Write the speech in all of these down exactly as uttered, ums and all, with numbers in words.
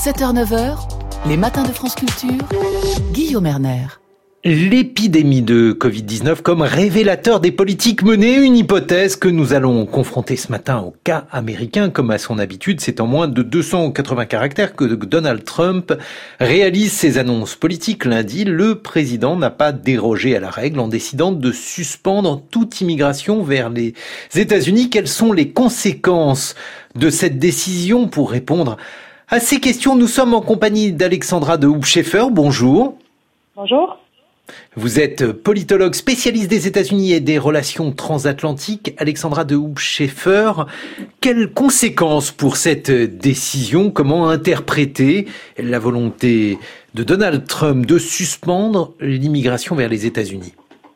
sept heures neuf heures, les matins de France Culture, Guillaume Erner. L'épidémie de covid dix-neuf comme révélateur des politiques menées, une hypothèse que nous allons confronter ce matin au cas américain. Comme à son habitude, c'est en moins de deux cent quatre-vingts caractères que Donald Trump réalise ses annonces politiques. Lundi, le président n'a pas dérogé à la règle en décidant de suspendre toute immigration vers les États-Unis. Quelles sont les conséquences de cette décision? Pour répondre à ces questions, nous sommes en compagnie d'Alexandra de Hoop-Scheffer. Bonjour. Bonjour. Vous êtes politologue spécialiste des États-Unis et des relations transatlantiques. Alexandra de Hoop-Scheffer, quelles conséquences pour cette décision? Comment interpréter la volonté de Donald Trump de suspendre l'immigration vers les États-Unis?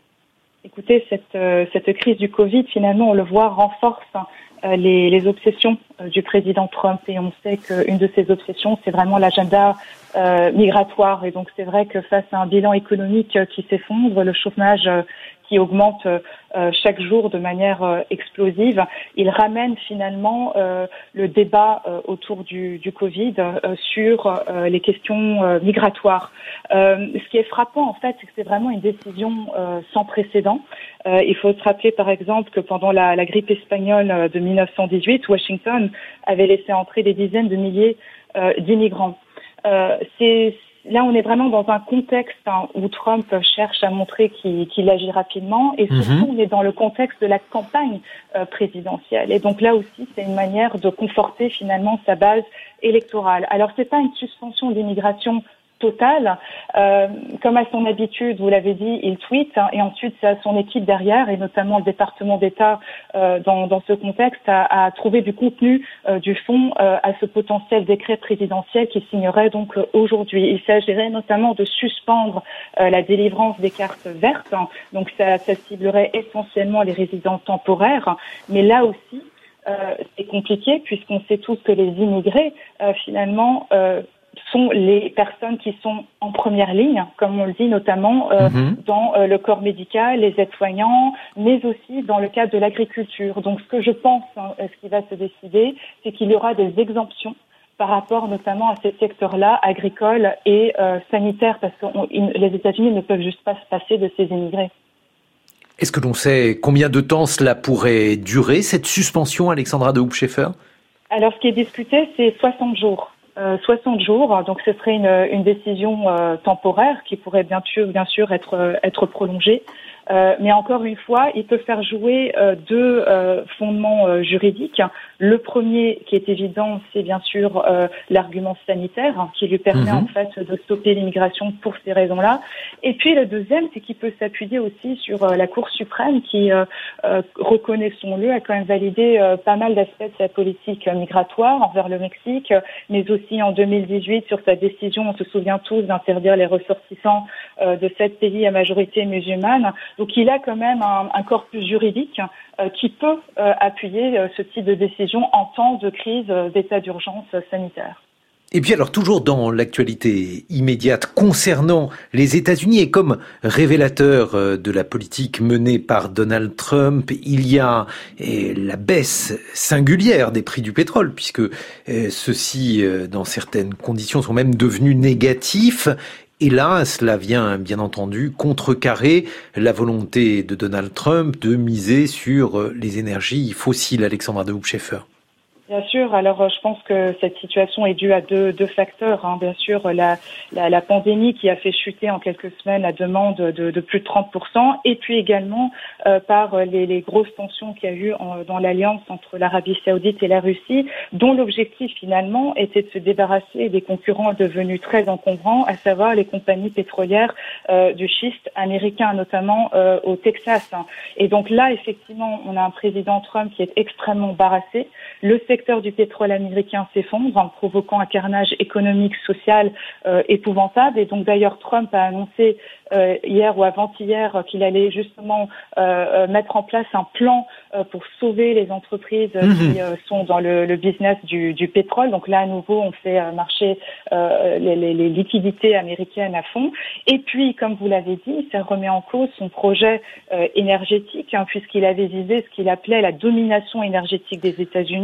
Écoutez, cette, euh, cette crise du Covid, finalement, on le voit, renforce euh, les, les obsessions euh, du président Trump. Et on sait qu'une de ses obsessions, c'est vraiment l'agenda euh, migratoire. Et donc, c'est vrai que face à un bilan économique euh, qui s'effondre, le chômage euh, qui augmente euh, chaque jour de manière euh, explosive, il ramène finalement euh, le débat euh, autour du, du Covid euh, sur euh, les questions euh, migratoires. Euh, ce qui est frappant, en fait, c'est que c'est vraiment une décision euh, sans précédent. Euh, il faut se rappeler, par exemple, que pendant la, la grippe espagnole de mille neuf cent dix-huit, Washington avait laissé entrer des dizaines de milliers euh, d'immigrants. Euh, c'est Là, on est vraiment dans un contexte hein, où Trump cherche à montrer qu'il, qu'il agit rapidement et surtout, mm-hmm. on est dans le contexte de la campagne euh, présidentielle. Et donc là aussi, c'est une manière de conforter finalement sa base électorale. Alors, c'est pas une suspension d'immigration totale. Euh, comme à son habitude, vous l'avez dit, il tweet hein, et ensuite c'est à son équipe derrière et notamment le département d'État euh, dans, dans ce contexte à, à trouver du contenu, euh, du fond euh, à ce potentiel décret présidentiel qui signerait donc euh, aujourd'hui. Il s'agirait notamment de suspendre euh, la délivrance des cartes vertes. Hein, donc ça, ça ciblerait essentiellement les résidents temporaires, mais là aussi euh, c'est compliqué puisqu'on sait tous que les immigrés euh, finalement euh, sont les personnes qui sont en première ligne, comme on le dit notamment euh, mmh. dans euh, le corps médical, les aides-soignants, mais aussi dans le cadre de l'agriculture. Donc ce que je pense, hein, ce qui va se décider, c'est qu'il y aura des exemptions par rapport notamment à ces secteurs-là, agricoles et euh, sanitaires, parce que on, les États-Unis ne peuvent juste pas se passer de ces immigrés. Est-ce que l'on sait combien de temps cela pourrait durer, cette suspension, Alexandra de Hoop-Scheffer? Alors ce qui est discuté, c'est soixante jours. Euh, soixante jours, donc ce serait une, une décision euh, temporaire qui pourrait bien sûr, bien sûr être, euh, être prolongée. Euh, mais encore une fois, il peut faire jouer euh, deux euh, fondements euh, juridiques. Le premier, qui est évident, c'est bien sûr euh, l'argument sanitaire hein, qui lui permet mmh. en fait de stopper l'immigration pour ces raisons-là. Et puis le deuxième, c'est qu'il peut s'appuyer aussi sur euh, la Cour suprême qui, euh, euh, reconnaissons-le, a quand même validé euh, pas mal d'aspects de sa politique euh, migratoire envers le Mexique, mais aussi en deux mille dix-huit sur sa décision, on se souvient tous, d'interdire les ressortissants euh, de sept pays à majorité musulmane. Donc il a quand même un, un corpus juridique euh, qui peut euh, appuyer euh, ce type de décision en temps de crise euh, d'état d'urgence euh, sanitaire. Et puis alors, toujours dans l'actualité immédiate concernant les États-Unis et comme révélateur de la politique menée par Donald Trump, il y a la baisse singulière des prix du pétrole, puisque ceux-ci, dans certaines conditions, sont même devenus négatifs. Et là, cela vient bien entendu contrecarrer la volonté de Donald Trump de miser sur les énergies fossiles. Alexandra de Hoop-Scheffer. Bien sûr. Alors, je pense que cette situation est due à deux, deux facteurs. Hein. Bien sûr, la, la, la pandémie qui a fait chuter en quelques semaines la demande de, de plus de trente pour cent, et puis également euh, par les, les grosses tensions qu'il y a eu en, dans l'alliance entre l'Arabie Saoudite et la Russie, dont l'objectif finalement était de se débarrasser des concurrents devenus très encombrants, à savoir les compagnies pétrolières euh, du schiste américain, notamment euh, au Texas. Hein. Et donc là, effectivement, on a un président Trump qui est extrêmement embarrassé. Le Le secteur du pétrole américain s'effondre en provoquant un carnage économique, social euh, épouvantable. Et donc d'ailleurs, Trump a annoncé euh, hier ou avant-hier qu'il allait justement euh, mettre en place un plan euh, pour sauver les entreprises mmh. qui euh, sont dans le, le business du, du pétrole. Donc là, à nouveau, on fait euh, marcher euh, les, les, les liquidités américaines à fond. Et puis, comme vous l'avez dit, ça remet en cause son projet euh, énergétique, hein, puisqu'il avait visé ce qu'il appelait la domination énergétique des États-Unis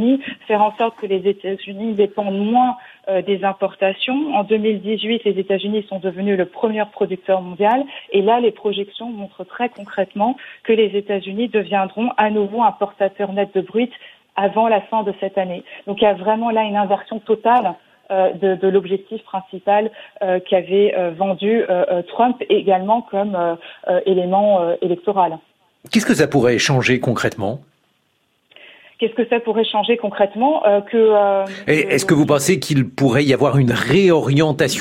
faire en sorte que les États-Unis dépendent moins euh, des importations. En deux mille dix-huit, les États-Unis sont devenus le premier producteur mondial et là, les projections montrent très concrètement que les États-Unis deviendront à nouveau importateurs nets de brut avant la fin de cette année. Donc il y a vraiment là une inversion totale euh, de, de l'objectif principal euh, qu'avait euh, vendu euh, Trump également comme euh, euh, élément euh, électoral. Qu'est-ce que ça pourrait changer concrètement ? Qu'est-ce que ça pourrait changer concrètement euh, que, euh, Est-ce que vous pensez qu'il pourrait y avoir une réorientation ?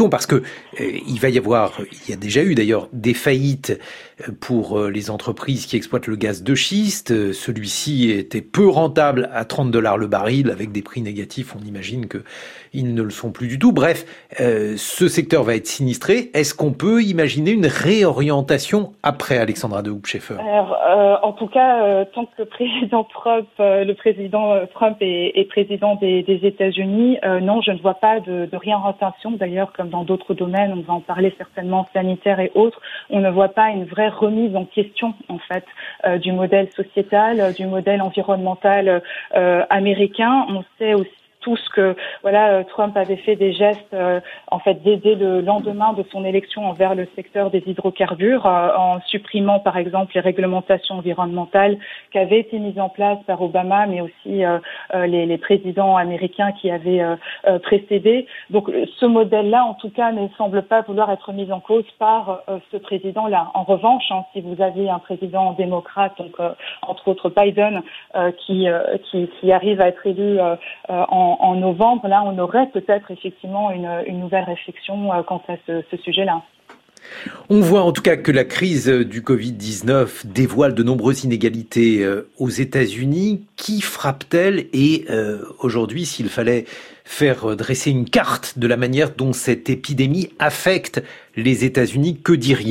Parce que euh, il va y avoir, il y a déjà eu d'ailleurs des faillites pour euh, les entreprises qui exploitent le gaz de schiste. Celui-ci était peu rentable à trente dollars le baril avec des prix négatifs. On imagine que ils ne le sont plus du tout. Bref, euh, ce secteur va être sinistré. Est-ce qu'on peut imaginer une réorientation après Alexandra de Hoop-Scheffer ? Alors, euh, en tout cas, euh, tant que le président Trump, euh, le président Trump est, est président des, des États-Unis, euh, non, je ne vois pas de, de réorientation. D'ailleurs, comme dans d'autres domaines, on va en parler certainement, sanitaire et autres, on ne voit pas une vraie remise en question, en fait, euh, du modèle sociétal, euh, du modèle environnemental euh, américain. On sait aussi tous que voilà, Trump avait fait des gestes euh, en fait dès, dès le lendemain de son élection envers le secteur des hydrocarbures, euh, en supprimant par exemple les réglementations environnementales qui avaient été mises en place par Obama, mais aussi euh, euh, les, les présidents américains qui avaient euh, euh, précédé. Donc ce modèle-là, en tout cas, ne semble pas vouloir être mis en cause par euh, ce président-là. En revanche, hein, si vous avez un président démocrate, donc euh, entre autres Biden, euh, qui, euh, qui qui arrive à être élu euh, en En novembre, là, on aurait peut-être effectivement une, une nouvelle réflexion euh, quant à ce, ce sujet-là. On voit en tout cas que la crise du covid dix-neuf dévoile de nombreuses inégalités euh, aux États-Unis. Qui frappe-t-elle ? Et euh, aujourd'hui, s'il fallait faire dresser une carte de la manière dont cette épidémie affecte les États-Unis, que diriez-vous ?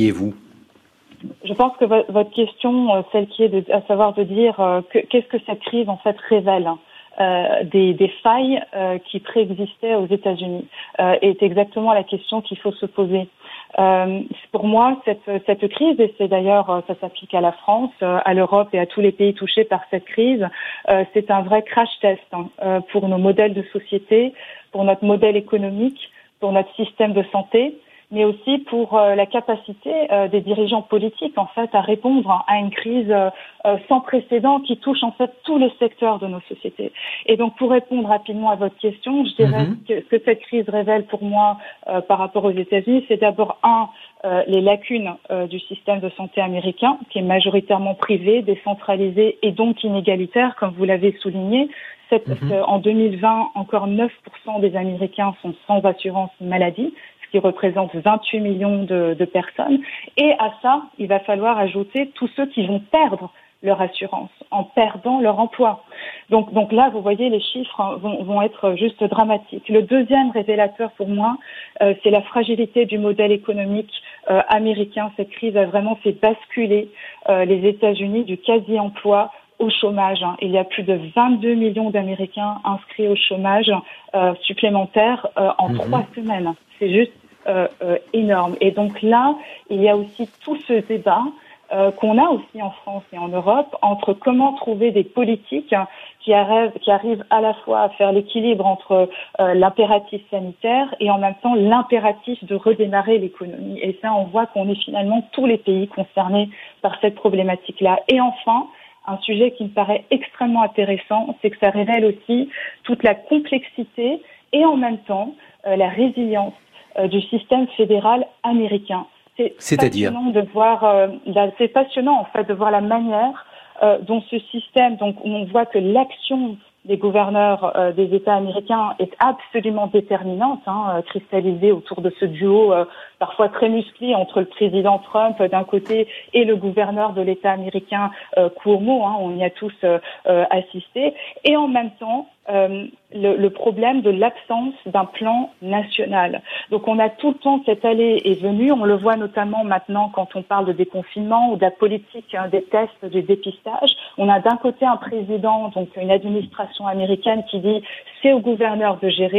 Je pense que vo- votre question, celle qui est de, à savoir de dire euh, que, qu'est-ce que cette crise en fait révèle ? Euh, des, des failles euh, qui préexistaient aux États-Unis euh, est exactement la question qu'il faut se poser. Euh, pour moi, cette, cette crise, et c'est d'ailleurs, ça s'applique à la France, euh, à l'Europe et à tous les pays touchés par cette crise, euh, c'est un vrai crash test hein, euh, pour nos modèles de société, pour notre modèle économique, pour notre système de santé, mais aussi pour euh, la capacité euh, des dirigeants politiques en fait à répondre à une crise euh, sans précédent qui touche en fait tous les secteurs de nos sociétés. Et donc pour répondre rapidement à votre question, je dirais mm-hmm. que ce que cette crise révèle pour moi euh, par rapport aux États-Unis, c'est d'abord un euh, les lacunes euh, du système de santé américain qui est majoritairement privé, décentralisé et donc inégalitaire, comme vous l'avez souligné. Cette, mm-hmm. En deux mille vingt, encore neuf pour cent des Américains sont sans assurance maladie, qui représente vingt-huit millions de, de personnes. Et à ça, il va falloir ajouter tous ceux qui vont perdre leur assurance en perdant leur emploi. Donc, donc là, vous voyez, les chiffres vont, vont être juste dramatiques. Le deuxième révélateur pour moi, euh, c'est la fragilité du modèle économique euh, américain. Cette crise a vraiment fait basculer euh, les États-Unis du quasi-emploi au chômage. Il y a plus de vingt-deux millions d'Américains inscrits au chômage euh, supplémentaire euh, en mmh. trois semaines. C'est juste Euh, euh, énorme. Et donc là, il y a aussi tout ce débat euh, qu'on a aussi en France et en Europe entre comment trouver des politiques hein, qui, arrivent, qui arrivent à la fois à faire l'équilibre entre euh, l'impératif sanitaire et en même temps l'impératif de redémarrer l'économie. Et ça, on voit qu'on est finalement tous les pays concernés par cette problématique-là. Et enfin, un sujet qui me paraît extrêmement intéressant, c'est que ça révèle aussi toute la complexité et en même temps euh, la résilience du système fédéral américain. C'est C'est-à-dire passionnant de voir, euh, la, c'est passionnant en fait de voir la manière euh, dont ce système, donc où on voit que l'action des gouverneurs euh, des États américains est absolument déterminante, hein, cristallisée autour de ce duo euh, parfois très musclé entre le président Trump euh, d'un côté et le gouverneur de l'État américain euh, Cuomo, hein, on y a tous euh, euh, assisté, et en même temps euh, le, le problème de l'absence d'un plan national. Donc on a tout le temps cette allée et venue, on le voit notamment maintenant quand on parle de déconfinement ou de la politique hein, des tests, du dépistage. On a d'un côté un président, donc une administration américaine qui dit c'est au gouverneur de gérer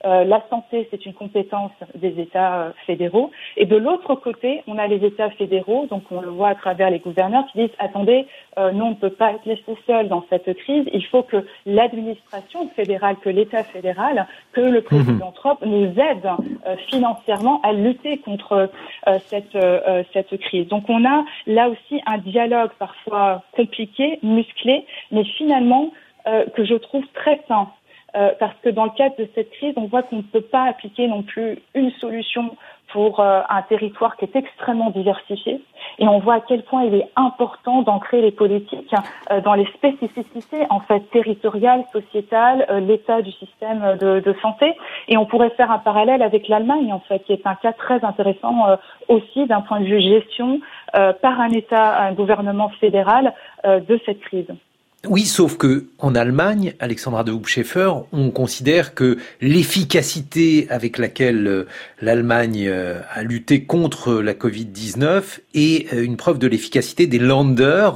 euh, la santé, c'est une compétence des États euh, fédéraux. Et de l'autre côté, on a les États fédéraux, donc on le voit à travers les gouverneurs qui disent, attendez, euh, nous, on ne peut pas être laissés seuls dans cette crise. Il faut que l'administration fédérale, que l'État fédéral, que le président mmh. Trump nous aide euh, financièrement à lutter contre euh, cette, euh, cette crise. Donc on a là aussi un dialogue parfois compliqué, musclé, mais finalement euh, que je trouve très sain. Euh, parce que dans le cadre de cette crise, on voit qu'on ne peut pas appliquer non plus une solution pour euh, un territoire qui est extrêmement diversifié. Et on voit à quel point il est important d'ancrer les politiques euh, dans les spécificités en fait territoriales, sociétales, euh, l'état du système de, de santé. Et on pourrait faire un parallèle avec l'Allemagne, en fait, qui est un cas très intéressant euh, aussi d'un point de vue gestion euh, par un État, un gouvernement fédéral euh, de cette crise. Oui, sauf que en Allemagne, Alexandra de Hoop-Scheffer, on considère que l'efficacité avec laquelle l'Allemagne a lutté contre la covid dix-neuf est une preuve de l'efficacité des Länder.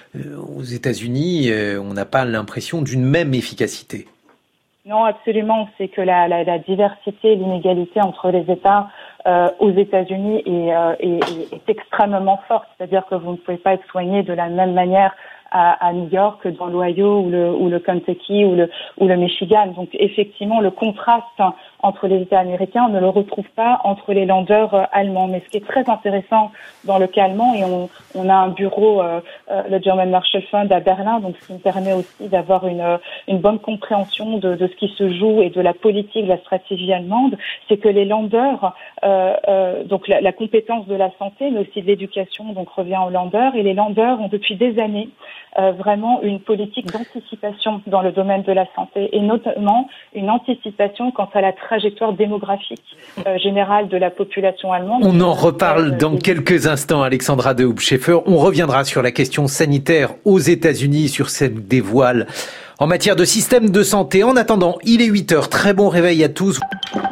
Aux États-Unis, on n'a pas l'impression d'une même efficacité. Non, absolument. C'est que la, la, la diversité, l'inégalité entre les États euh, aux États-Unis est, euh, est, est extrêmement forte. C'est-à-dire que vous ne pouvez pas être soigné de la même manière à, à New York, dans l'Ohio ou le, ou le Kentucky ou le, ou le Michigan. Donc effectivement, le contraste entre les États américains, on ne le retrouve pas entre les Länder euh, allemands. Mais ce qui est très intéressant dans le cas allemand, et on, on a un bureau, euh, euh, le German Marshall Fund à Berlin, donc ce qui me permet aussi d'avoir une, une bonne compréhension de, de ce qui se joue et de la politique, de la stratégie allemande, c'est que les Länder, euh, euh, donc la, la compétence de la santé, mais aussi de l'éducation, donc revient aux Länder, et les Länder ont depuis des années Euh, vraiment une politique d'anticipation dans le domaine de la santé et notamment une anticipation quant à la trajectoire démographique euh, générale de la population allemande. On en reparle dans quelques instants, Alexandra de Hoop-Scheffer. On reviendra sur la question sanitaire aux États-Unis, sur cette dévoile en matière de système de santé. En attendant, il est huit heures. Très bon réveil à tous.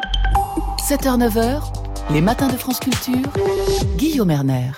sept heures neuf heures, les matins de France Culture, Guillaume Erner.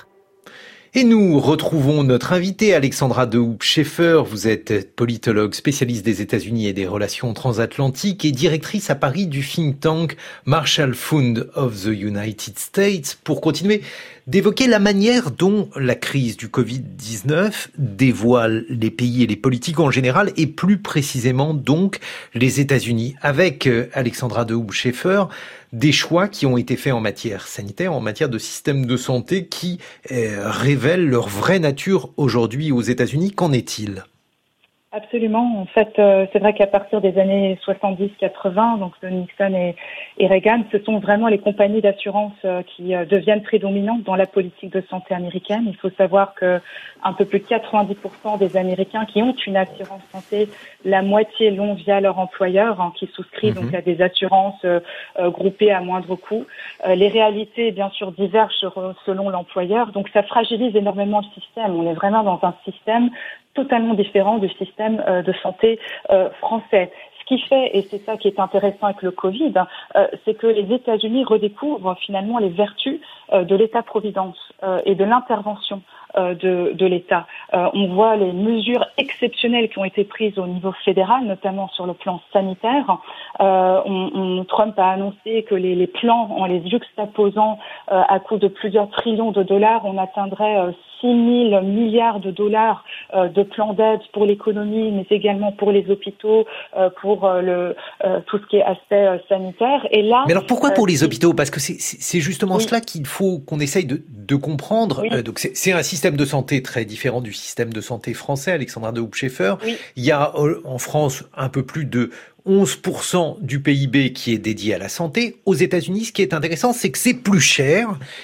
Et nous retrouvons notre invitée Alexandra de Hoop-Scheffer. Vous êtes politologue, spécialiste des États-Unis et des relations transatlantiques et directrice à Paris du think tank Marshall Fund of the United States. Pour continuer d'évoquer la manière dont la crise du covid dix-neuf dévoile les pays et les politiques en général et plus précisément donc les États-Unis. Avec Alexandra de Hoop-Scheffer, des choix qui ont été faits en matière sanitaire, en matière de système de santé qui euh, révèlent leur vraie nature aujourd'hui aux États-Unis. Qu'en est-il ? Absolument. En fait, euh, c'est vrai qu'à partir des années soixante-dix quatre-vingts, donc de Nixon et, et Reagan, ce sont vraiment les compagnies d'assurance euh, qui euh, deviennent prédominantes dans la politique de santé américaine. Il faut savoir que un peu plus de quatre-vingt-dix pour cent des Américains qui ont une assurance santé, la moitié l'ont via leur employeur, hein, qui souscrit mm-hmm. donc à des assurances euh, euh, groupées à moindre coût. Euh, les réalités, bien sûr, divergent selon l'employeur, donc ça fragilise énormément le système. On est vraiment dans un système totalement différent du système euh, de santé euh, français. Ce qui fait, et c'est ça qui est intéressant avec le Covid, euh, c'est que les États-Unis redécouvrent finalement les vertus euh, de l'État-providence euh, et de l'intervention euh, de, de l'État. Euh, on voit les mesures exceptionnelles qui ont été prises au niveau fédéral, notamment sur le plan sanitaire. Euh, on, on, Trump a annoncé que les, les plans, en les juxtaposant euh, à coût de plusieurs trillions de dollars, on atteindrait euh, six mille milliards de dollars euh, de plans d'aide pour l'économie, mais également pour les hôpitaux, euh, pour euh, le, euh, tout ce qui est aspect euh, sanitaire. Et là, mais alors pourquoi pour euh, les hôpitaux ? Parce que c'est, c'est justement oui. cela qu'il faut qu'on essaye de, de comprendre. Oui. Euh, donc c'est, c'est un système de santé très différent du système de santé français, Alexandra de Hoop-Scheffer. Oui. Il y a en France un peu plus de onze pour cent du P I B qui est dédié à la santé. Aux États-Unis, ce qui est intéressant, c'est que c'est plus cher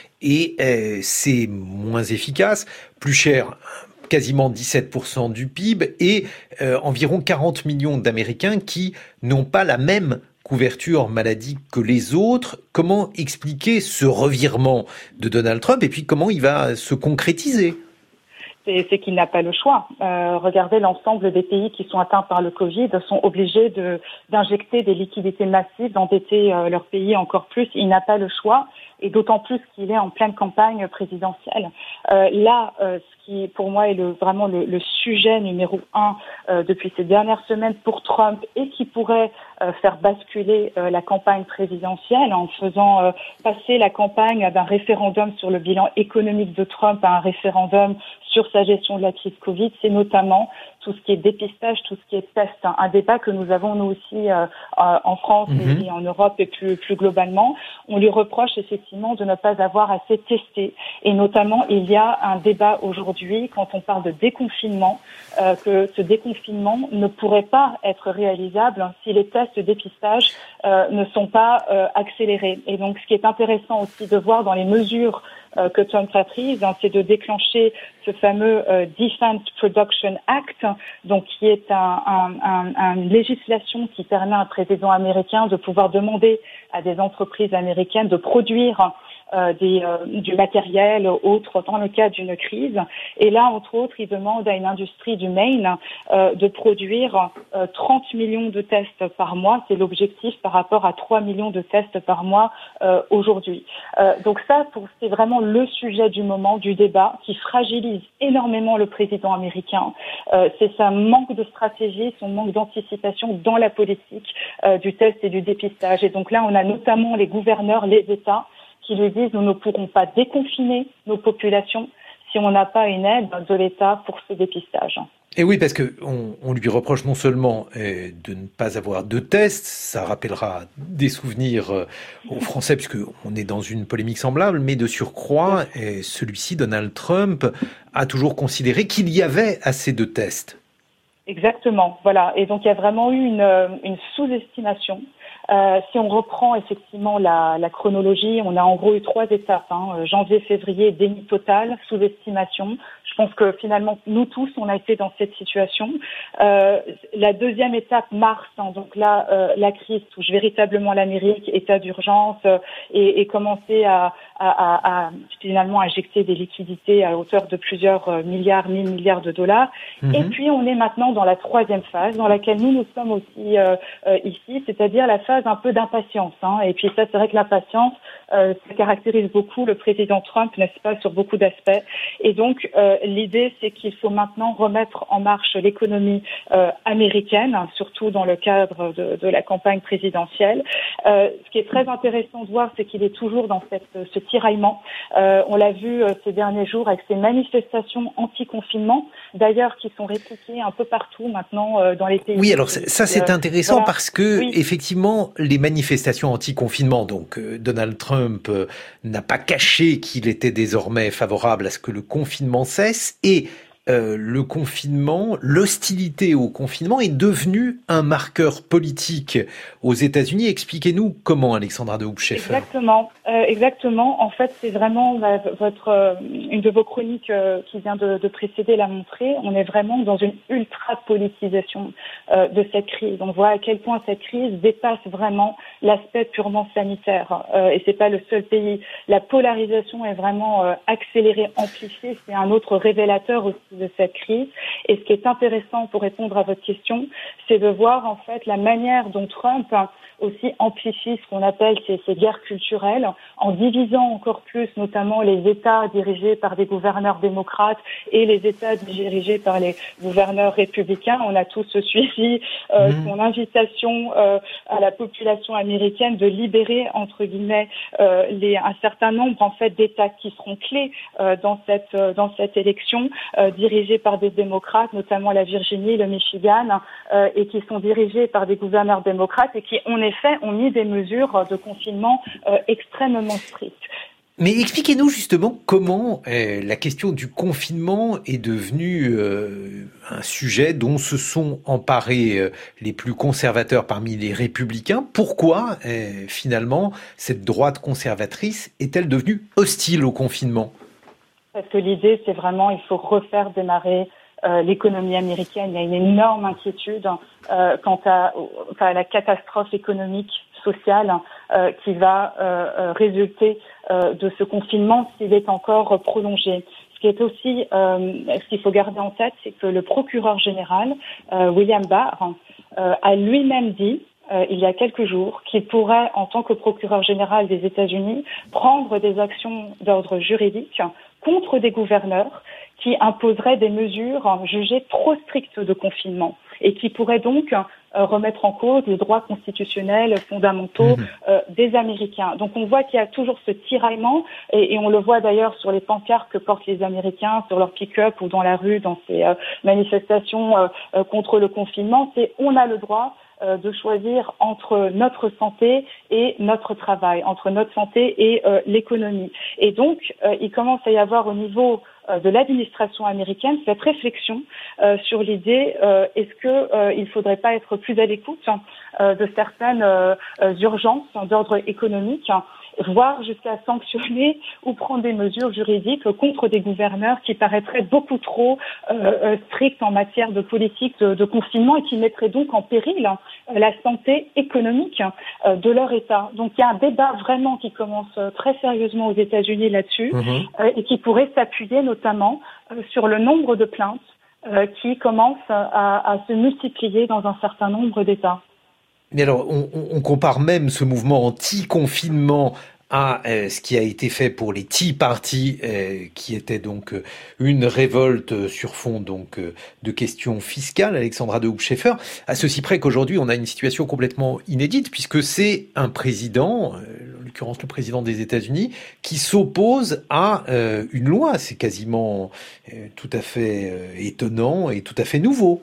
et euh, c'est moins efficace. Plus cher, quasiment dix-sept pour cent du P I B et euh, environ quarante millions d'Américains qui n'ont pas la même couverture maladie que les autres. Comment expliquer ce revirement de Donald Trump et puis comment il va se concrétiser ? C'est, c'est qu'il n'a pas le choix. Euh, regardez, l'ensemble des pays qui sont atteints par le Covid sont obligés de, d'injecter des liquidités massives, d'endetter euh, leur pays encore plus. Il n'a pas le choix, et d'autant plus qu'il est en pleine campagne présidentielle. Euh, là, euh, ce qui, pour moi, est le, vraiment le, le sujet numéro un euh, depuis ces dernières semaines pour Trump et qui pourrait euh, faire basculer euh, la campagne présidentielle en faisant euh, passer la campagne d'un référendum sur le bilan économique de Trump à un référendum sur sa gestion de la crise Covid, c'est notamment tout ce qui est dépistage, tout ce qui est test. Hein. Un débat que nous avons nous aussi euh, en France mmh. et, et en Europe et plus, plus globalement. On lui reproche effectivement de ne pas avoir assez testé. Et notamment, il y a un débat aujourd'hui quand on parle de déconfinement, euh, que ce déconfinement ne pourrait pas être réalisable si les tests de dépistage euh, ne sont pas euh, accélérés. Et donc, ce qui est intéressant aussi de voir dans les mesures euh, que Trump a prises, hein, c'est de déclencher ce fameux euh, Defense Production Act, donc qui est un, un, un, un, une législation qui permet à un président américain de pouvoir demander à des entreprises américaines de produire euh, des, euh, du matériel autre dans le cas d'une crise. Et là, entre autres, il demande à une industrie du Maine euh, de produire euh, trente millions de tests par mois. C'est l'objectif par rapport à trois millions de tests par mois euh, aujourd'hui. Euh, donc ça, pour, c'est vraiment le sujet du moment, du débat, qui fragilise énormément le président américain. Euh, c'est son manque de stratégie, son manque d'anticipation dans la politique euh, du test et du dépistage. Et donc là, on a notamment les gouverneurs, les États, qui lui disent nous ne pourrons pas déconfiner nos populations si on n'a pas une aide de l'État pour ce dépistage. Et oui, parce que on, on lui reproche non seulement euh, de ne pas avoir de tests, ça rappellera des souvenirs euh, aux Français, puisque on est dans une polémique semblable, mais de surcroît, euh, celui-ci, Donald Trump, a toujours considéré qu'il y avait assez de tests. Exactement, voilà. Et donc il y a vraiment eu une, une sous-estimation. Euh, si on reprend effectivement la, la chronologie, on a en gros eu trois étapes, hein, janvier, février, déni total, sous-estimation. Je pense que finalement, nous tous, on a été dans cette situation. Euh, la deuxième étape, mars, hein, donc là, euh, la crise touche véritablement l'Amérique, état d'urgence, euh, et, et commencer à, à, à, à finalement injecter des liquidités à hauteur de plusieurs euh, milliards, mille milliards de dollars. Mmh. Et puis, on est maintenant dans la troisième phase, dans laquelle nous, nous sommes aussi euh, euh, ici, c'est-à-dire la phase un peu d'impatience. Hein. Et puis ça, c'est vrai que l'impatience, euh, ça caractérise beaucoup le président Trump, n'est-ce pas, sur beaucoup d'aspects. Et donc, euh, l'idée, c'est qu'il faut maintenant remettre en marche l'économie euh, américaine, hein, surtout dans le cadre de, de la campagne présidentielle. Euh, ce qui est très intéressant de voir, c'est qu'il est toujours dans cette, ce tiraillement. Euh, on l'a vu euh, ces derniers jours avec ces manifestations anti-confinement, d'ailleurs, qui sont répliquées un peu partout maintenant euh, dans les pays. Oui, alors ça, c'est intéressant euh, voilà. parce que, oui. effectivement, les manifestations anti-confinement, donc euh, Donald Trump euh, n'a pas caché qu'il était désormais favorable à ce que le confinement cesse et euh, le confinement, l'hostilité au confinement est devenue un marqueur politique aux États-Unis. Expliquez-nous comment, Alexandra de Hoopscheffer. Exactement, euh, exactement. En fait, c'est vraiment bah, votre euh, une de vos chroniques euh, qui vient de, de précéder l'a montré. On est vraiment dans une ultra politisation euh, de cette crise. On voit à quel point cette crise dépasse vraiment l'aspect purement sanitaire. Euh, et c'est pas le seul pays. La polarisation est vraiment euh, accélérée, amplifiée. C'est un autre révélateur aussi de cette crise. Et ce qui est intéressant pour répondre à votre question, c'est de voir en fait la manière dont Trump aussi amplifie ce qu'on appelle ces, ces guerres culturelles, en divisant encore plus notamment les États dirigés par des gouverneurs démocrates et les États dirigés par les gouverneurs républicains. On a tous suivi euh, mmh. son invitation euh, à la population américaine de libérer entre guillemets euh, les, un certain nombre en fait d'États qui seront clés euh, dans cette euh, dans cette élection, euh, dirigés par des démocrates, notamment la Virginie, le Michigan, euh, et qui sont dirigés par des gouverneurs démocrates et qui ont effet, ont mis des mesures de confinement euh, extrêmement strictes. Mais expliquez-nous justement comment euh, la question du confinement est devenue euh, un sujet dont se sont emparés euh, les plus conservateurs parmi les républicains. Pourquoi euh, finalement cette droite conservatrice est-elle devenue hostile au confinement ? Parce que l'idée, c'est vraiment, il faut refaire démarrer Euh, l'économie américaine. Il y a une énorme inquiétude euh, quant à, à la catastrophe économique, sociale euh, qui va euh, euh, résulter euh, de ce confinement s'il est encore prolongé. Ce qui est aussi, euh, ce qu'il faut garder en tête, c'est que le procureur général, euh, William Barr, euh, a lui-même dit Euh, il y a quelques jours, qu'il pourrait, en tant que procureur général des États-Unis, prendre des actions d'ordre juridique contre des gouverneurs qui imposeraient des mesures jugées trop strictes de confinement. et qui pourrait donc euh, remettre en cause les droits constitutionnels fondamentaux euh, des Américains. Donc on voit qu'il y a toujours ce tiraillement, et, et on le voit d'ailleurs sur les pancartes que portent les Américains sur leur pick-up ou dans la rue, dans ces euh, manifestations euh, euh, contre le confinement, c'est on a le droit euh, de choisir entre notre santé et notre travail, entre notre santé et euh, l'économie. Et donc, euh, il commence à y avoir au niveau euh, de l'administration américaine cette réflexion euh, sur l'idée euh, est-ce que euh, il faudrait pas être plus à l'écoute euh, de certaines euh, urgences d'ordre économique, voire jusqu'à sanctionner ou prendre des mesures juridiques contre des gouverneurs qui paraîtraient beaucoup trop euh, stricts en matière de politique de, de confinement et qui mettraient donc en péril euh, la santé économique euh, de leur État. Donc il y a un débat vraiment qui commence euh, très sérieusement aux États-Unis là-dessus mmh. euh, et qui pourrait s'appuyer notamment euh, sur le nombre de plaintes euh, qui commencent à, à se multiplier dans un certain nombre d'États. Mais alors, on, on compare même ce mouvement anti-confinement à euh, ce qui a été fait pour les Tea Party, euh, qui était donc euh, une révolte sur fond donc euh, de questions fiscales, Alexandra de Hoop-Scheffer, à ceci près qu'aujourd'hui on a une situation complètement inédite, puisque c'est un président, euh, en l'occurrence le président des États-Unis, qui s'oppose à euh, une loi. C'est quasiment euh, tout à fait euh, étonnant et tout à fait nouveau.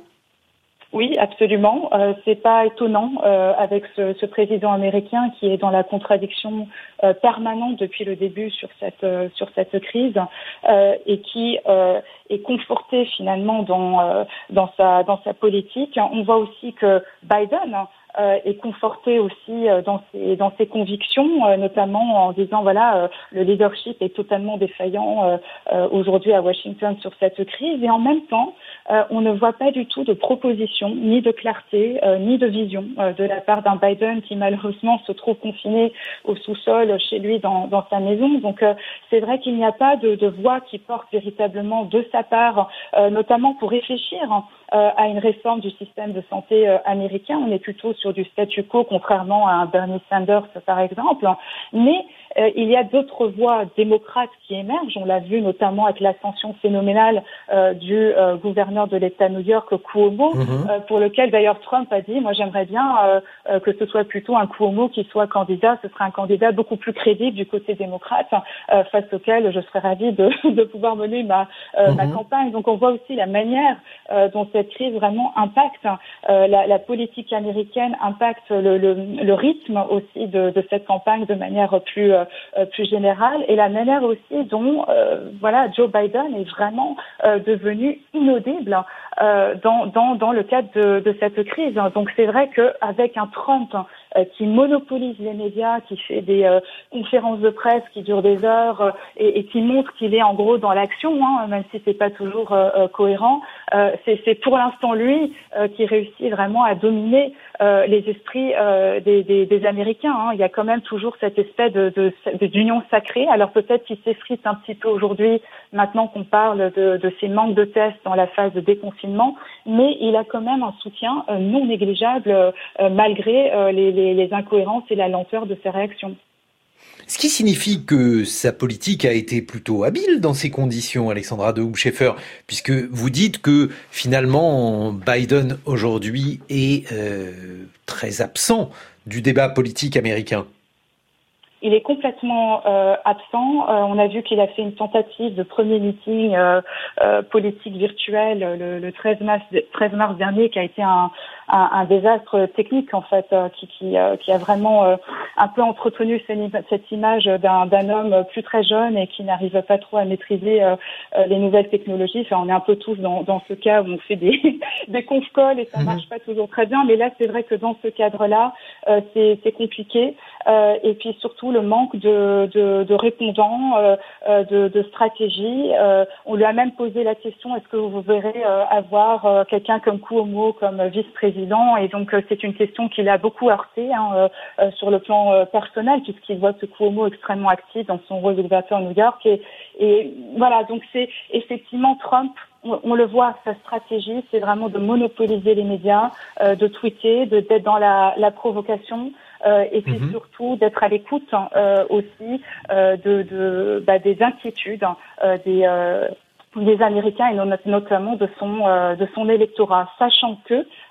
Oui, absolument. Euh, c'est pas étonnant euh, avec ce, ce président américain qui est dans la contradiction euh, permanente depuis le début sur cette euh, sur cette crise euh, et qui euh, est conforté finalement dans euh, dans sa dans sa politique. On voit aussi que Biden Euh, est conforté aussi euh, dans ses dans ses convictions, euh, notamment en disant voilà euh, le leadership est totalement défaillant euh, euh, aujourd'hui à Washington sur cette crise, et en même temps euh, on ne voit pas du tout de proposition, ni de clarté, euh, ni de vision euh, de la part d'un Biden qui malheureusement se trouve confiné au sous-sol chez lui dans dans sa maison. Donc euh, c'est vrai qu'il n'y a pas de, de voix qui porte véritablement de sa part, euh, notamment pour réfléchir euh, à une réforme du système de santé euh, américain. On est plutôt sur du statu quo, contrairement à un Bernie Sanders, par exemple. Mais euh, il y a d'autres voix démocrates qui émergent. On l'a vu notamment avec l'ascension phénoménale euh, du euh, gouverneur de l'État de New York, Cuomo, mmh. euh, pour lequel d'ailleurs Trump a dit, moi j'aimerais bien euh, euh, que ce soit plutôt un Cuomo qui soit candidat. Ce serait un candidat beaucoup plus crédible du côté démocrate, euh, face auquel je serais ravie de, de pouvoir mener ma, euh, mmh. ma campagne. Donc on voit aussi la manière euh, dont cette crise vraiment impacte euh, la, la politique américaine, impacte le, le, le rythme aussi de, de cette campagne de manière plus euh, plus générale, et la manière aussi dont euh, voilà Joe Biden est vraiment euh, devenu inaudible euh, dans dans dans le cadre de, de cette crise. Donc c'est vrai que avec un Trump euh, qui monopolise les médias, qui fait des euh, conférences de presse qui durent des heures euh, et, et qui montre qu'il est en gros dans l'action, hein, même si c'est pas toujours euh, euh, cohérent, euh, c'est c'est pour l'instant lui euh, qui réussit vraiment à dominer euh, les esprits euh, des, des, des Américains. Hein. Il y a quand même toujours cette espèce de, de, de d'union sacrée. Alors peut-être qu'il s'effrite un petit peu aujourd'hui, maintenant qu'on parle de, de ces manques de tests dans la phase de déconfinement, mais il a quand même un soutien euh, non négligeable euh, malgré euh, les, les, les incohérences et la lenteur de ses réactions. Ce qui signifie que sa politique a été plutôt habile dans ces conditions, Alexandra de Hoop-Scheffer, puisque vous dites que finalement Biden aujourd'hui est euh, très absent du débat politique américain. Il est complètement euh, absent. Euh, on a vu qu'il a fait une tentative de premier meeting euh, euh, politique virtuel le, le treize mars dernier, qui a été un, un, un désastre technique en fait, euh, qui, qui, euh, qui a vraiment euh, un peu entretenu cette image d'un, d'un homme plus très jeune et qui n'arrive pas trop à maîtriser euh, les nouvelles technologies. Enfin, on est un peu tous dans, dans ce cas où on fait des, des conf-calls et ça marche pas toujours très bien. Mais là, c'est vrai que dans ce cadre-là, euh, c'est, c'est compliqué. Euh, et puis surtout le manque de, de, de répondants, euh, de, de stratégie. Euh, on lui a même posé la question, est-ce que vous verrez euh, avoir euh, quelqu'un comme Cuomo comme vice-président? Et donc euh, c'est une question qui l'a beaucoup heurté hein, euh, sur le plan euh, personnel, puisqu'il voit ce Cuomo extrêmement actif dans son rôle de gouverneur à New York. Et, et voilà, donc c'est effectivement Trump. On, on le voit, sa stratégie, c'est vraiment de monopoliser les médias, euh, de tweeter, de, d'être dans la, la provocation. Euh, et puis mmh. surtout d'être à l'écoute euh, aussi euh, de, de bah, des inquiétudes euh, des, euh, des Américains et notamment de son euh, de son électorat, sachant que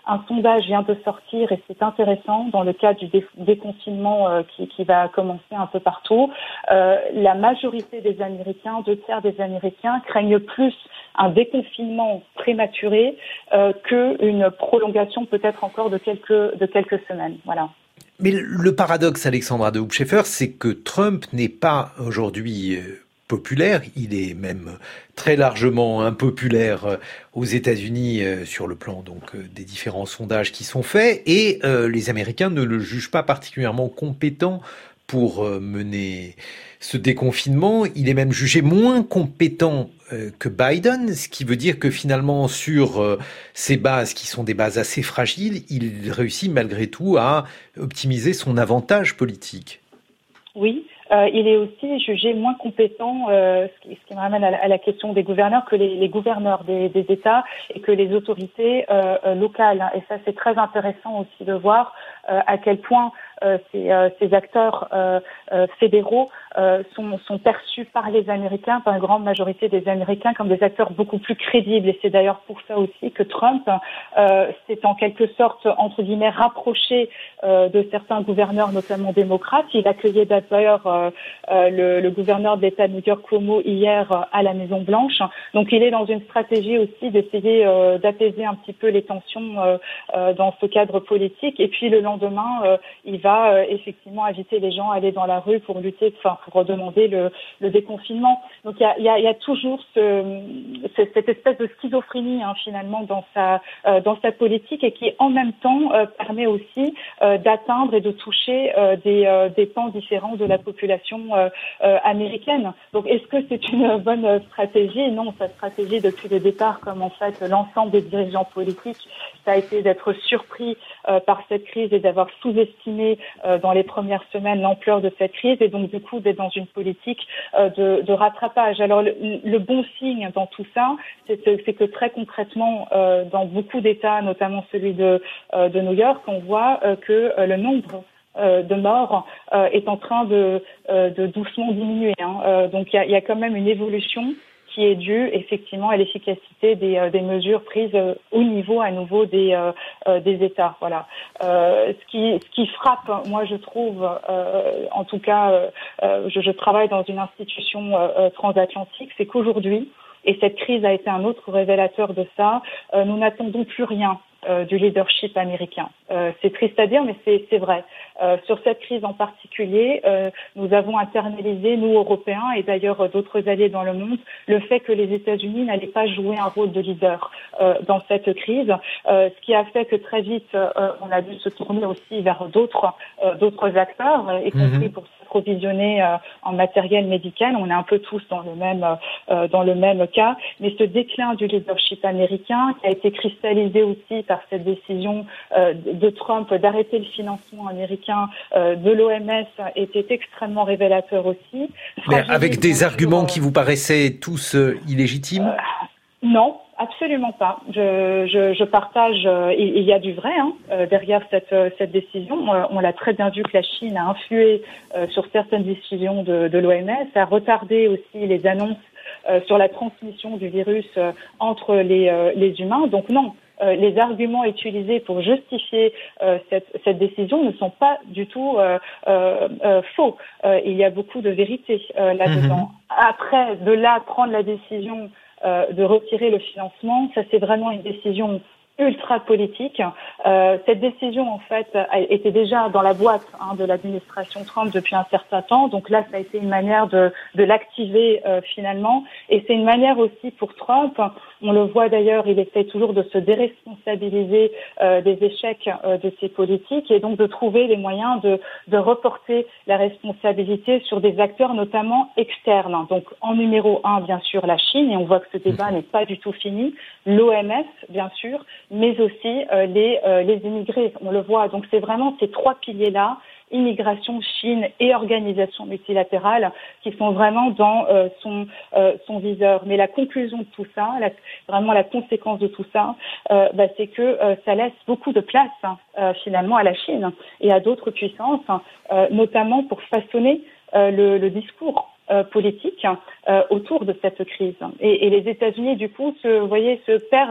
un sondage vient de sortir et c'est intéressant dans le cadre du dé- déconfinement euh, qui, qui va commencer un peu partout. Euh, la majorité des Américains, deux tiers des Américains craignent plus un déconfinement prématuré euh, qu'une prolongation peut-être encore de quelques de quelques semaines. Voilà. Mais le paradoxe, Alexandra de Hoopscheffer, c'est que Trump n'est pas aujourd'hui populaire, il est même très largement impopulaire aux États-Unis sur le plan donc des différents sondages qui sont faits, et euh, les Américains ne le jugent pas particulièrement compétent pour mener ce déconfinement. Il est même jugé moins compétent euh, que Biden, ce qui veut dire que finalement, sur euh, ces bases qui sont des bases assez fragiles, il réussit malgré tout à optimiser son avantage politique. Oui, euh, il est aussi jugé moins compétent, euh, ce, qui, ce qui me ramène à la, à la question des gouverneurs, que les, les gouverneurs des, des États et que les autorités euh, euh, locales. Et ça, c'est très intéressant aussi de voir euh, à quel point euh, ces, euh, ces acteurs euh, euh, fédéraux euh, sont, sont perçus par les Américains, par une grande majorité des Américains, comme des acteurs beaucoup plus crédibles. Et c'est d'ailleurs pour ça aussi que Trump euh, s'est en quelque sorte, entre guillemets, rapproché euh, de certains gouverneurs, notamment démocrates. Il accueillait d'ailleurs euh, euh, le, le gouverneur de l'État de New York, Cuomo, hier euh, à la Maison-Blanche. Donc il est dans une stratégie aussi d'essayer euh, d'apaiser un petit peu les tensions euh, euh, dans ce cadre politique. Et puis le lendemain, euh, il va euh, effectivement inviter les gens à aller dans la rue pour lutter, enfin pour demander le, le déconfinement. Donc il y a, il y a, il y a toujours ce, cette espèce de schizophrénie hein, finalement dans sa euh, dans sa politique, et qui en même temps euh, permet aussi euh, d'atteindre et de toucher euh, des euh, des pans différents de la population euh, euh, américaine. Donc est-ce que c'est une bonne stratégie? Non, sa stratégie depuis le départ, comme en fait l'ensemble des dirigeants politiques, ça a été d'être surpris euh, par cette crise et d'avoir sous-estimé euh, dans les premières semaines l'ampleur de cette crise, et donc du coup d'être dans une politique euh, de, de rattrapage. Alors le, le bon signe dans tout ça, c'est, c'est que très concrètement, euh, dans beaucoup d'États, notamment celui de, euh, de New York, on voit euh, que euh, le nombre euh, de morts euh, est en train de, euh, de doucement diminuer. Hein. Euh, donc il y a, y a quand même une évolution qui est due effectivement à l'efficacité des, euh, des mesures prises euh, au niveau à nouveau des, euh, euh, des États. Voilà. Euh, ce qui, ce qui frappe, moi je trouve, euh, en tout cas, euh, je, je travaille dans une institution euh, transatlantique, c'est qu'aujourd'hui, et cette crise a été un autre révélateur de ça, euh, nous n'attendons plus rien Euh, du leadership américain. Euh, c'est triste à dire, mais c'est, c'est vrai. Euh, sur cette crise en particulier, euh, nous avons internalisé, nous Européens et d'ailleurs euh, d'autres alliés dans le monde, le fait que les États-Unis n'allaient pas jouer un rôle de leader euh, dans cette crise, euh, ce qui a fait que très vite, euh, on a dû se tourner aussi vers d'autres, euh, d'autres acteurs, y compris pour s'approvisionner euh, en matériel médical. On est un peu tous dans le même euh, dans le même cas, mais ce déclin du leadership américain qui a été cristallisé aussi par cette décision euh, de Trump d'arrêter le financement américain euh, de l'O M S était extrêmement révélateur aussi. Mais avec des arguments qui vous paraissaient tous euh, illégitimes euh, Non. Absolument pas. Je, je, je partage. Euh, il, il y a du vrai hein, euh, derrière cette, cette décision. Euh, on l'a très bien vu que la Chine a influé euh, sur certaines décisions de, de l'O M S, a retardé aussi les annonces euh, sur la transmission du virus euh, entre les, euh, les humains. Donc non. Euh, les arguments utilisés pour justifier euh, cette, cette décision ne sont pas du tout euh, euh, euh, faux. Euh, il y a beaucoup de vérité euh, là-dedans. Mmh. Après, de là, prendre la décision euh, de retirer le financement, ça c'est vraiment une décision ultra politique. Euh, cette décision, en fait, a été déjà dans la boîte hein, de l'administration Trump depuis un certain temps. Donc là, ça a été une manière de, de l'activer euh, finalement. Et c'est une manière aussi pour Trump, on le voit d'ailleurs, il essaie toujours de se déresponsabiliser euh, des échecs euh, de ses politiques et donc de trouver les moyens de, de reporter la responsabilité sur des acteurs notamment externes. Donc en numéro un, bien sûr, la Chine, et on voit que ce débat n'est pas du tout fini. L'O M S, bien sûr, mais aussi euh, les, euh, les immigrés, on le voit. Donc c'est vraiment ces trois piliers-là, immigration, Chine et organisation multilatérale, qui sont vraiment dans euh, son, euh, son viseur. Mais la conclusion de tout ça, la, vraiment la conséquence de tout ça, euh, bah, c'est que euh, ça laisse beaucoup de place hein, euh, finalement à la Chine et à d'autres puissances, euh, notamment pour façonner euh, le, le discours Euh, politique euh, autour de cette crise. Et, et les États-Unis, du coup, se, vous voyez, se perdent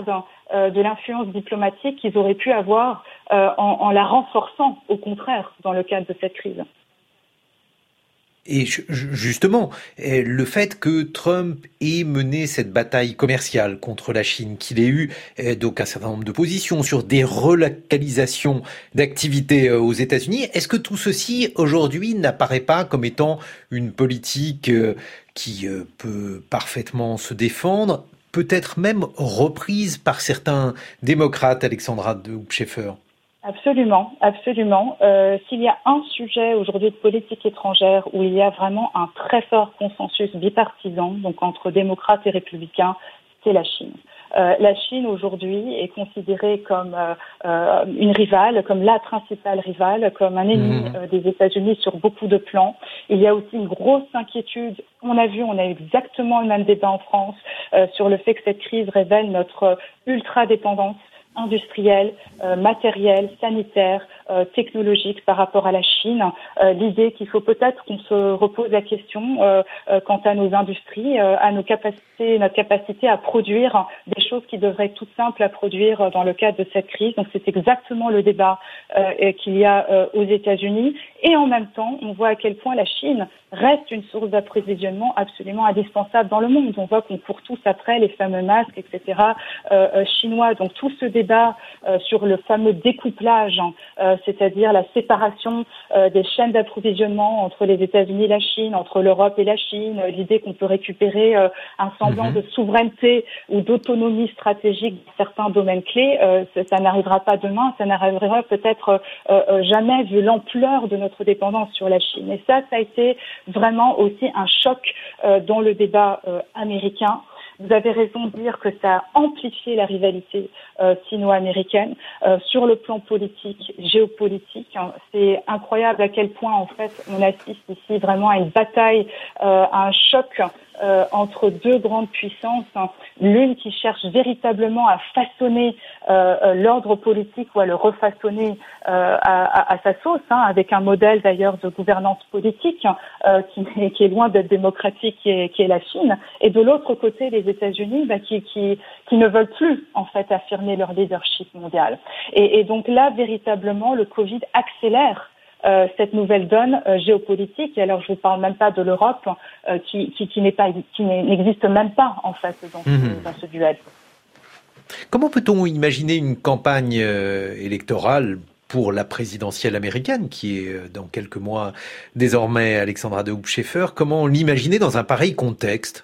euh, de l'influence diplomatique qu'ils auraient pu avoir euh, en, en la renforçant, au contraire, dans le cadre de cette crise. Et justement, le fait que Trump ait mené cette bataille commerciale contre la Chine, qu'il ait eu donc un certain nombre de positions sur des relocalisations d'activités aux États-Unis, est-ce que tout ceci aujourd'hui n'apparaît pas comme étant une politique qui peut parfaitement se défendre, peut-être même reprise par certains démocrates, Alexandra de Hoopscheffer? Absolument, absolument. Euh, s'il y a un sujet aujourd'hui de politique étrangère où il y a vraiment un très fort consensus bipartisan, donc entre démocrates et républicains, c'est la Chine. Euh, la Chine aujourd'hui est considérée comme euh, euh, une rivale, comme la principale rivale, comme un ennemi euh, des États-Unis sur beaucoup de plans. Il y a aussi une grosse inquiétude. On a vu, on a eu exactement le même débat en France euh, sur le fait que cette crise révèle notre ultra-dépendance industrielle, euh, matérielle, sanitaire, euh, technologique par rapport à la Chine. Euh, l'idée qu'il faut peut-être qu'on se repose la question euh, euh, quant à nos industries, euh, à nos capacités, notre capacité à produire des choses qui devraient être toutes simples à produire dans le cadre de cette crise. Donc c'est exactement le débat euh, qu'il y a euh, aux États-Unis. Et en même temps, on voit à quel point la Chine reste une source d'approvisionnement absolument indispensable dans le monde. On voit qu'on court tous après les fameux masques, et cetera, euh, euh, chinois. Donc tout ce débat euh, sur le fameux découplage, hein, euh, c'est-à-dire la séparation euh, des chaînes d'approvisionnement entre les États-Unis et la Chine, entre l'Europe et la Chine, euh, l'idée qu'on peut récupérer euh, un semblant mm-hmm. de souveraineté ou d'autonomie stratégique dans certains domaines clés, euh, ça, ça n'arrivera pas demain, ça n'arrivera peut-être euh, euh, jamais vu l'ampleur de notre dépendance sur la Chine. Et ça, ça a été vraiment aussi un choc euh, dans le débat euh, américain. Vous avez raison de dire que ça a amplifié la rivalité euh, sino-américaine euh, sur le plan politique, géopolitique. Hein, c'est incroyable à quel point en fait on assiste ici vraiment à une bataille, euh, à un choc euh, entre deux grandes puissances. Hein, l'une qui cherche véritablement à façonner euh, l'ordre politique ou à le refaçonner euh, à, à, à sa sauce, hein, avec un modèle d'ailleurs de gouvernance politique euh, qui, est, qui est loin d'être démocratique, qui est, qui est la Chine. Et de l'autre côté, les États-Unis bah, qui, qui, qui ne veulent plus en fait affirmer leur leadership mondial. Et, et donc là, véritablement, le Covid accélère Euh, cette nouvelle donne euh, géopolitique. Et alors, je ne vous parle même pas de l'Europe, euh, qui, qui, qui n'est pas, qui n'existe même pas en fait dans, mmh. ce, dans ce duel. Comment peut-on imaginer une campagne euh, électorale pour la présidentielle américaine, qui est euh, dans quelques mois désormais Alexandra de Hoopscheffer? Comment l'imaginer dans un pareil contexte?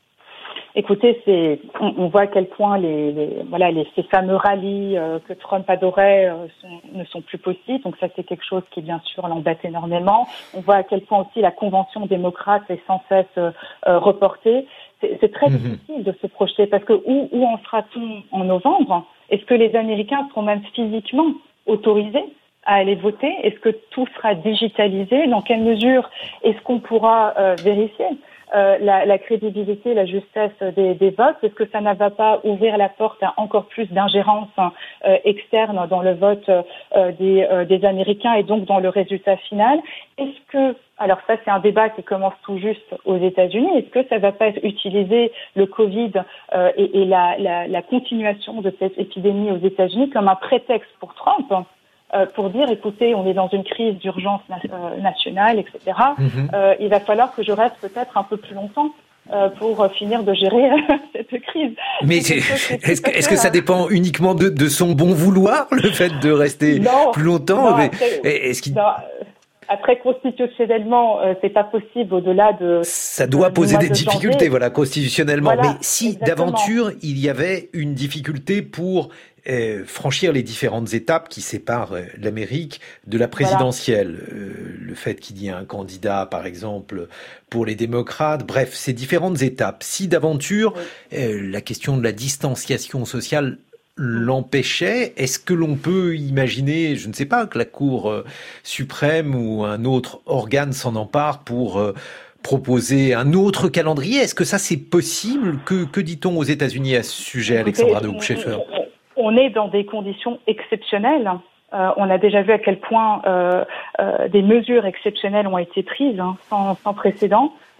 Écoutez, c'est, on, on voit à quel point les, les voilà, les, ces fameux rallyes euh, que Trump adorait euh, sont, ne sont plus possibles. Donc ça, c'est quelque chose qui, bien sûr, l'embête énormément. On voit à quel point aussi la convention démocrate est sans cesse euh, euh, reportée. C'est, c'est très mmh. difficile de se projeter parce que où, où en sera-t-on en novembre? Est-ce que les Américains seront même physiquement autorisés à aller voter? Est-ce que tout sera digitalisé? Dans quelle mesure est-ce qu'on pourra euh, vérifier Euh, la, la crédibilité, la justesse des, des votes? Est-ce que ça ne va pas ouvrir la porte à encore plus d'ingérence euh, externe dans le vote euh, des, euh, des Américains et donc dans le résultat final? Est-ce que, alors ça c'est un débat qui commence tout juste aux États-Unis, est-ce que ça ne va pas être utilisé, le Covid euh, et, et la, la, la continuation de cette épidémie aux États-Unis comme un prétexte pour Trump Euh, pour dire, écoutez, on est dans une crise d'urgence na- euh, nationale, et cetera. Mm-hmm. Euh, il va falloir que je reste peut-être un peu plus longtemps euh, pour euh, finir de gérer cette crise. Mais c'est, est-ce, que, est-ce que ça dépend uniquement de, de son bon vouloir, le fait de rester non, plus longtemps? non, mais, après, est-ce qu'il... non, après, constitutionnellement, euh, c'est pas possible au-delà de... Ça doit poser des de difficultés, janvier. Voilà, constitutionnellement. Voilà, mais si, exactement. D'aventure, il y avait une difficulté pour euh, franchir les différentes étapes qui séparent euh, l'Amérique de la présidentielle. Voilà. Euh, le fait qu'il y ait un candidat, par exemple, pour les démocrates. Bref, ces différentes étapes. Si d'aventure, oui. euh, la question de la distanciation sociale l'empêchait, est-ce que l'on peut imaginer, je ne sais pas, que la Cour euh, suprême ou un autre organe s'en empare pour euh, proposer un autre calendrier? Est-ce que ça c'est possible? Que, que dit-on aux États-Unis à ce sujet, Alexandra de Hoopscheffer? On est dans des conditions exceptionnelles. Euh, on a déjà vu à quel point euh, euh, des mesures exceptionnelles ont été prises, hein, sans, sans précédent.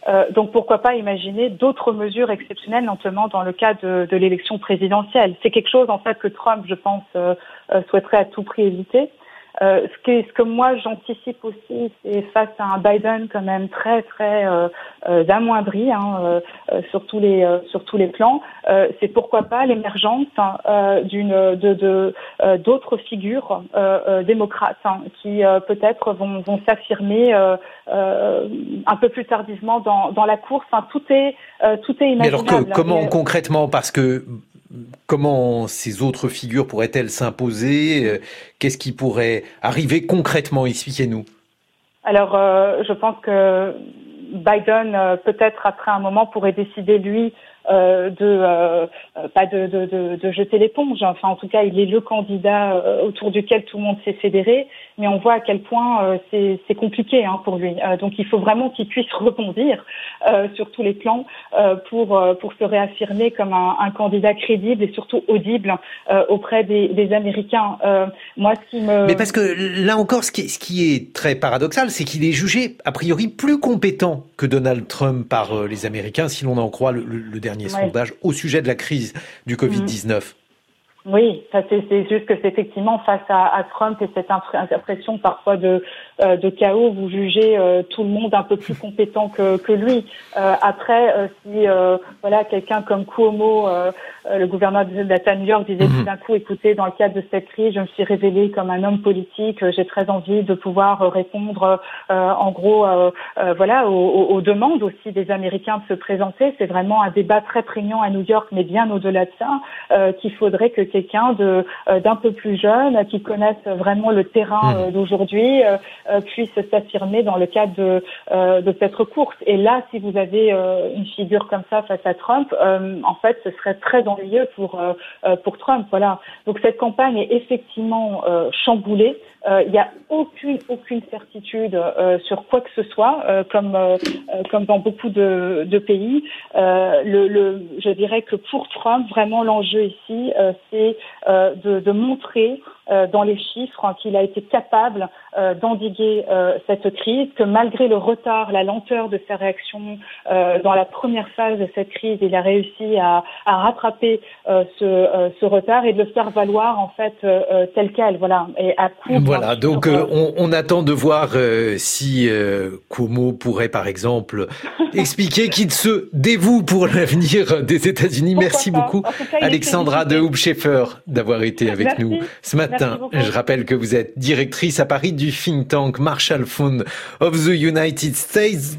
Euh, donc pourquoi pas imaginer d'autres mesures exceptionnelles, notamment dans le cas de, de l'élection présidentielle. C'est quelque chose en fait que Trump, je pense, euh, euh, souhaiterait à tout prix éviter. Euh, ce, que, ce que moi j'anticipe aussi, c'est face à un Biden quand même très très euh, euh, amoindri hein, euh, euh, sur tous les euh, sur tous les plans. Euh, c'est pourquoi pas l'émergence hein, euh, d'une de, de euh, d'autres figures euh, euh, démocrates hein, qui euh, peut-être vont vont s'affirmer euh, euh, un peu plus tardivement dans dans la course. Enfin, tout est euh, tout est imaginable. Mais alors que, comment Mais, concrètement, parce que comment ces autres figures pourraient-elles s'imposer? Qu'est-ce qui pourrait arriver concrètement? Expliquez-nous. Alors, euh, je pense que Biden, euh, peut-être après un moment, pourrait décider, lui, euh, de euh, pas de, de, de, de jeter l'éponge. Enfin, en tout cas, il est le candidat euh, autour duquel tout le monde s'est fédéré. Mais on voit à quel point euh, c'est, c'est compliqué hein, pour lui. Euh, donc, il faut vraiment qu'il puisse rebondir euh, sur tous les plans euh, pour euh, pour se réaffirmer comme un, un candidat crédible et surtout audible euh, auprès des, des Américains. Euh, moi, ce qui me mais parce que là encore, ce qui est, ce qui est très paradoxal, c'est qu'il est jugé a priori plus compétent que Donald Trump par euh, les Américains, si l'on en croit le, le, le dernier ouais. sondage au sujet de la crise du covid dix-neuf. Mmh. Oui, ça c'est, c'est juste que c'est effectivement face à, à Trump et cette impression parfois de, euh, de chaos, vous jugez euh, tout le monde un peu plus compétent que, que lui. Euh, après, euh, si euh, voilà quelqu'un comme Cuomo, euh, le gouverneur de l'État de New York, disait tout d'un coup, écoutez, dans le cadre de cette crise, je me suis révélé comme un homme politique, j'ai très envie de pouvoir répondre euh, en gros euh, euh, voilà aux, aux demandes aussi des Américains de se présenter. C'est vraiment un débat très prégnant à New York, mais bien au-delà de ça, euh, qu'il faudrait que quelqu'un de euh, d'un peu plus jeune, qui connaisse vraiment le terrain euh, d'aujourd'hui, euh, euh, puisse s'affirmer dans le cadre de, euh, de cette course. Et là, si vous avez euh, une figure comme ça face à Trump, euh, en fait, ce serait très ennuyeux pour euh, pour Trump. Voilà. Donc cette campagne est effectivement euh, chamboulée. Il euh, n'y a aucune aucune certitude euh, sur quoi que ce soit, euh, comme euh, comme dans beaucoup de, de pays. Euh, le, le, je dirais que pour Trump, vraiment l'enjeu ici, euh, c'est euh, de, de montrer euh, dans les chiffres hein, qu'il a été capable euh, d'endiguer euh, cette crise, que malgré le retard, la lenteur de sa réaction euh, dans la première phase de cette crise, il a réussi à, à rattraper euh, ce, euh, ce retard et de le faire valoir en fait euh, tel quel, voilà, et à coup. Voilà, donc euh, on, on attend de voir euh, si euh, Cuomo pourrait par exemple expliquer qu'il se dévoue pour l'avenir des États-Unis. Pourquoi Merci pas. beaucoup, Cas, Alexandra de Hoop-Scheffer, d'avoir été avec Merci. nous ce matin. Je rappelle que vous êtes directrice à Paris du think tank Marshall Fund of the United States.